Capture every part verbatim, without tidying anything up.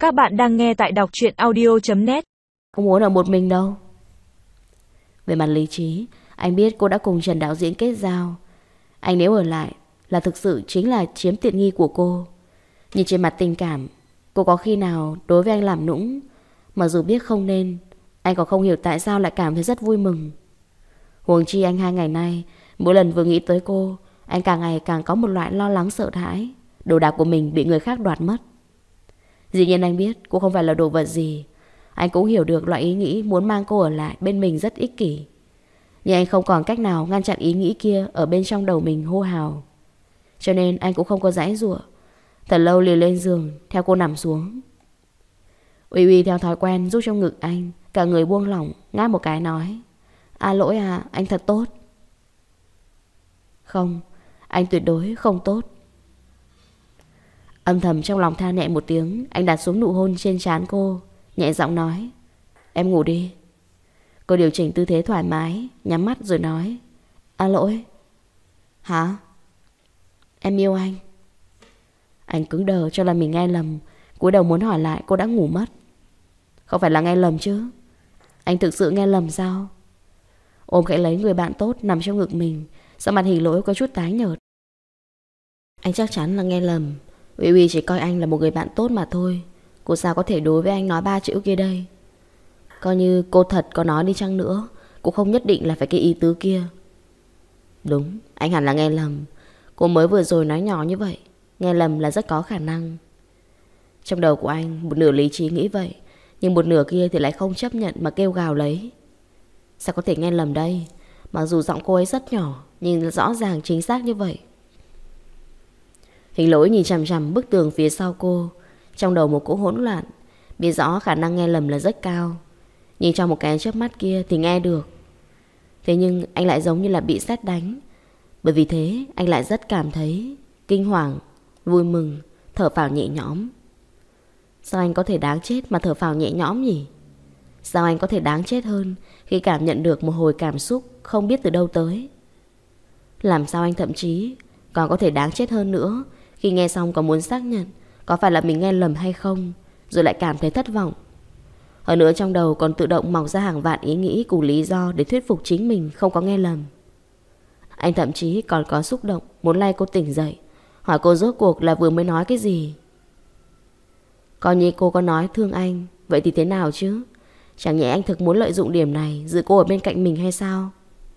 Các bạn đang nghe tại đọc truyện audio chấm net. Không muốn ở một mình đâu. Về mặt lý trí, anh biết cô đã cùng Trần đạo diễn kết giao. Anh nếu ở lại là thực sự chính là chiếm tiện nghi của cô. Nhưng trên mặt tình cảm, cô có khi nào đối với anh làm nũng? Mặc dù biết không nên, anh còn không hiểu tại sao lại cảm thấy rất vui mừng. Huống chi anh hai ngày nay, mỗi lần vừa nghĩ tới cô, anh càng ngày càng có một loại lo lắng sợ hãi đồ đạc của mình bị người khác đoạt mất. Dĩ nhiên anh biết cô không phải là đồ vật gì. Anh cũng hiểu được loại ý nghĩ muốn mang cô ở lại bên mình rất ích kỷ. Nhưng anh không còn cách nào ngăn chặn ý nghĩ kia ở bên trong đầu mình hô hào. Cho nên anh cũng không có giãy giụa. Thật lâu liền lên giường theo cô nằm xuống. Uy Uy theo thói quen rút trong ngực anh, cả người buông lỏng, ngáp một cái nói: À lỗi à, anh thật tốt. Không, anh tuyệt đối không tốt. Âm thầm trong lòng than nhẹ một tiếng, anh đặt xuống nụ hôn trên trán cô, nhẹ giọng nói: Em ngủ đi. Cô điều chỉnh tư thế thoải mái, nhắm mắt rồi nói: À lỗi. Hả? Em yêu anh. Anh cứng đờ cho là mình nghe lầm, cúi đầu muốn hỏi lại cô đã ngủ mất. Không phải là nghe lầm chứ? Anh thực sự nghe lầm sao? Ôm khẽ lấy người bạn tốt nằm trong ngực mình, sao mặt Hình Lỗi có chút tái nhợt. Anh chắc chắn là nghe lầm. Uy Uy chỉ coi anh là một người bạn tốt mà thôi. Cô sao có thể đối với anh nói ba chữ kia đây? Coi như cô thật có nói đi chăng nữa, cũng không nhất định là phải cái ý tứ kia. Đúng, anh hẳn là nghe lầm. Cô mới vừa rồi nói nhỏ như vậy, nghe lầm là rất có khả năng. Trong đầu của anh, một nửa lý trí nghĩ vậy, nhưng một nửa kia thì lại không chấp nhận mà kêu gào lấy. Sao có thể nghe lầm đây? Mặc dù giọng cô ấy rất nhỏ, nhưng rõ ràng chính xác như vậy. Hình Lỗi nhìn chằm chằm bức tường phía sau cô, trong đầu một cỗ hỗn loạn. Biết rõ khả năng nghe lầm là rất cao, nhưng trong một cái chớp mắt kia thì nghe được. Thế nhưng anh lại giống như là bị sét đánh. Bởi vì thế anh lại rất cảm thấy kinh hoàng, vui mừng, thở phào nhẹ nhõm. Sao anh có thể đáng chết mà thở phào nhẹ nhõm nhỉ? Sao anh có thể đáng chết hơn khi cảm nhận được một hồi cảm xúc không biết từ đâu tới? Làm sao anh thậm chí còn có thể đáng chết hơn nữa khi nghe xong còn muốn xác nhận có phải là mình nghe lầm hay không, rồi lại cảm thấy thất vọng. Hơn nữa trong đầu còn tự động mọc ra hàng vạn ý nghĩ cùng lý do để thuyết phục chính mình không có nghe lầm. Anh thậm chí còn có xúc động muốn lay cô tỉnh dậy, hỏi cô rốt cuộc là vừa mới nói cái gì. Coi như cô có nói thương anh, vậy thì thế nào chứ? Chẳng nhẽ anh thực muốn lợi dụng điểm này giữ cô ở bên cạnh mình hay sao?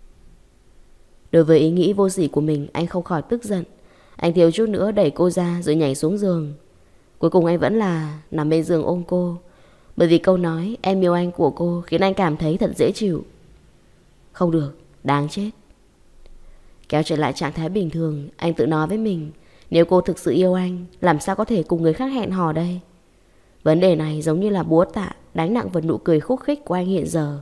Đối với ý nghĩ vô sỉ của mình, anh không khỏi tức giận. Anh thiếu chút nữa đẩy cô ra rồi nhảy xuống giường. Cuối cùng anh vẫn là nằm bên giường ôm cô, bởi vì câu nói em yêu anh của cô khiến anh cảm thấy thật dễ chịu. Không được, đáng chết. Kéo trở lại trạng thái bình thường, anh tự nói với mình, nếu cô thực sự yêu anh, làm sao có thể cùng người khác hẹn hò đây? Vấn đề này giống như là búa tạ đánh nặng vào nụ cười khúc khích của anh hiện giờ.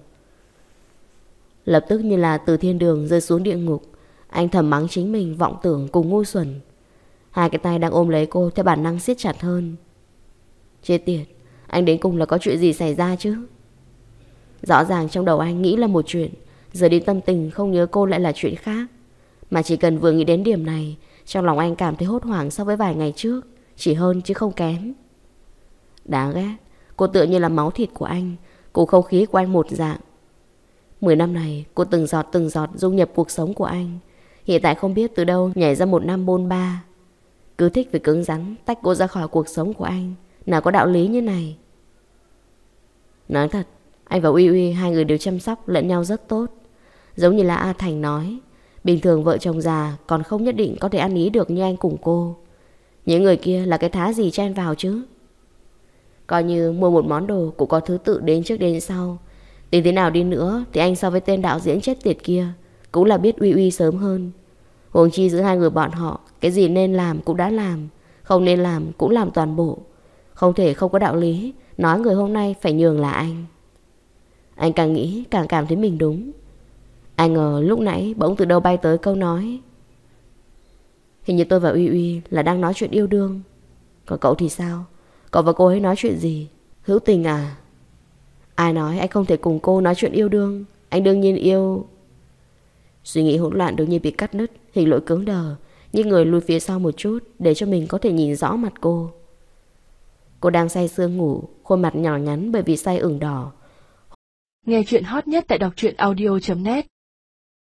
Lập tức như là từ thiên đường rơi xuống địa ngục, anh thầm mắng chính mình vọng tưởng cùng ngu xuẩn. Hai cái tay đang ôm lấy cô theo bản năng siết chặt hơn. Chết tiệt, anh đến cùng là có chuyện gì xảy ra chứ? Rõ ràng trong đầu anh nghĩ là một chuyện, giờ đi tâm tình không nhớ cô lại là chuyện khác. Mà chỉ cần vừa nghĩ đến điểm này, trong lòng anh cảm thấy hốt hoảng so với vài ngày trước, chỉ hơn chứ không kém. Đáng ghét, cô tựa như là máu thịt của anh, cùng không khí của anh một dạng. Mười năm này cô từng giọt từng giọt dung nhập cuộc sống của anh. Hiện tại không biết từ đâu nhảy ra một năm bôn ba, cứ thích phải cứng rắn tách cô ra khỏi cuộc sống của anh. Nào có đạo lý như này. Nói thật, anh và Uy Uy hai người đều chăm sóc lẫn nhau rất tốt. Giống như là A Thành nói, bình thường vợ chồng già còn không nhất định có thể ăn ý được như anh cùng cô. Những người kia là cái thá gì chen vào chứ? Coi như mua một món đồ cũng có thứ tự đến trước đến sau. Tính thế nào đi nữa thì anh so với tên đạo diễn chết tiệt kia cũng là biết Uy Uy sớm hơn. Huống chi giữa hai người bọn họ, cái gì nên làm cũng đã làm, không nên làm cũng làm toàn bộ. Không thể không có đạo lý nói người hôm nay phải nhường là anh. Anh càng nghĩ càng cảm thấy mình đúng. Anh ngờ lúc nãy bỗng từ đâu bay tới câu nói, hình như tôi và Uy Uy là đang nói chuyện yêu đương. Còn cậu thì sao? Cậu và cô ấy nói chuyện gì? Hữu tình à? Ai nói anh không thể cùng cô nói chuyện yêu đương? Anh đương nhiên yêu. Suy nghĩ hỗn loạn đột nhiên bị cắt đứt. Hình Lỗi cứng đờ, nhưng người lùi phía sau một chút để cho mình có thể nhìn rõ mặt cô. Cô đang say sưa ngủ, khuôn mặt nhỏ nhắn bởi vì say ửng đỏ. Nghe chuyện hot nhất tại đọc truyện audio chấm net.